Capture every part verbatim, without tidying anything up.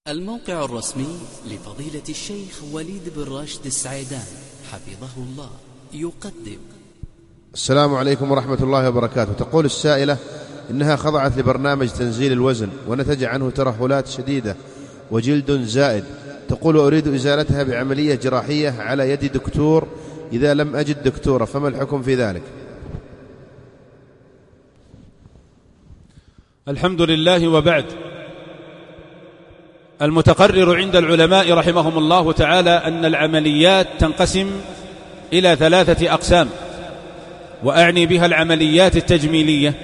الموقع الرسمي لفضيلة الشيخ وليد بن راشد السعيدان حفظه الله يقدم. السلام عليكم ورحمة الله وبركاته. تقول السائلة إنها خضعت لبرنامج تنزيل الوزن ونتج عنه ترهلات شديدة وجلد زائد. تقول أريد إزالتها بعملية جراحية على يد دكتور إذا لم أجد دكتورة، فما الحكم في ذلك؟ الحمد لله وبعد. المتقرر عند العلماء رحمهم الله تعالى أن العمليات تنقسم إلى ثلاثة أقسام، وأعني بها العمليات التجميلية.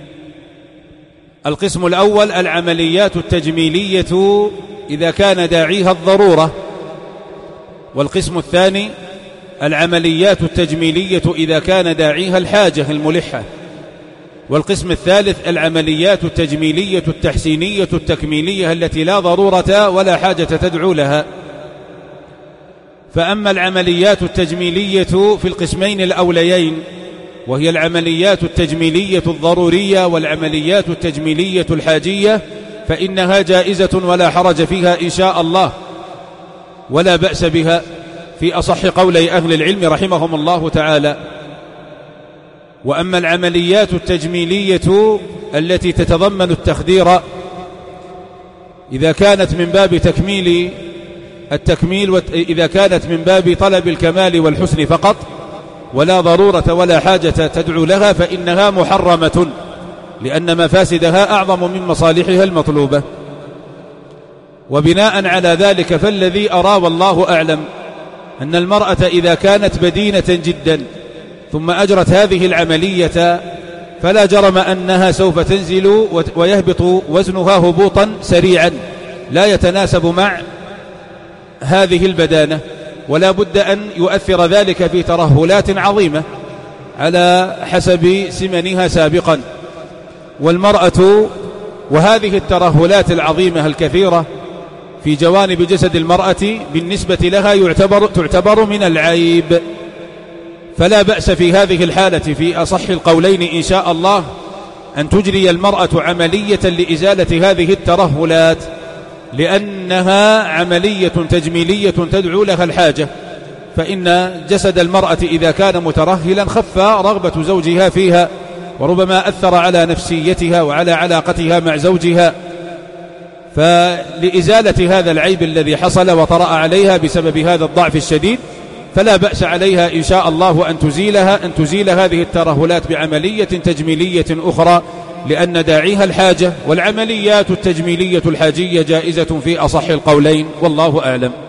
القسم الأول العمليات التجميلية إذا كان داعيها الضرورة، والقسم الثاني العمليات التجميلية إذا كان داعيها الحاجة الملحة، والقسم الثالث العمليات التجميلية التحسينية التكميلية التي لا ضرورة ولا حاجة تدعو لها. فأما العمليات التجميلية في القسمين الأوليين، وهي العمليات التجميلية الضرورية والعمليات التجميلية الحاجية، فإنها جائزة ولا حرج فيها إن شاء الله، ولا بأس بها في أصح قولي أهل العلم رحمهم الله تعالى. وأما العمليات التجميلية التي تتضمن التخدير إذا كانت من باب تكميل التكميل وإذا كانت من باب طلب الكمال والحسن فقط ولا ضرورة ولا حاجة تدعو لها، فإنها محرمة، لأن مفاسدها أعظم من مصالحها المطلوبة. وبناء على ذلك فالذي أرى والله أعلم أن المرأة إذا كانت بدينة جدا ثم أجرت هذه العملية فلا جرم أنها سوف تنزل ويهبط وزنها هبوطا سريعا لا يتناسب مع هذه البدانة، ولا بد أن يؤثر ذلك في ترهلات عظيمة على حسب سمنها سابقا. والمرأة وهذه الترهلات العظيمة الكثيرة في جوانب جسد المرأة بالنسبة لها يعتبر تعتبر من العيب، فلا بأس في هذه الحالة في أصح القولين إن شاء الله أن تجري المرأة عملية لإزالة هذه الترهلات، لأنها عملية تجميلية تدعو لها الحاجة. فإن جسد المرأة إذا كان مترهلا خف رغبة زوجها فيها، وربما أثر على نفسيتها وعلى علاقتها مع زوجها. فلإزالة هذا العيب الذي حصل وطرأ عليها بسبب هذا الضعف الشديد فلا بأس عليها إن شاء الله أن تزيلها أن تزيل هذه الترهلات بعملية تجميلية أخرى، لأن داعيها الحاجة، والعمليات التجميلية الحاجية جائزة في أصح القولين والله أعلم.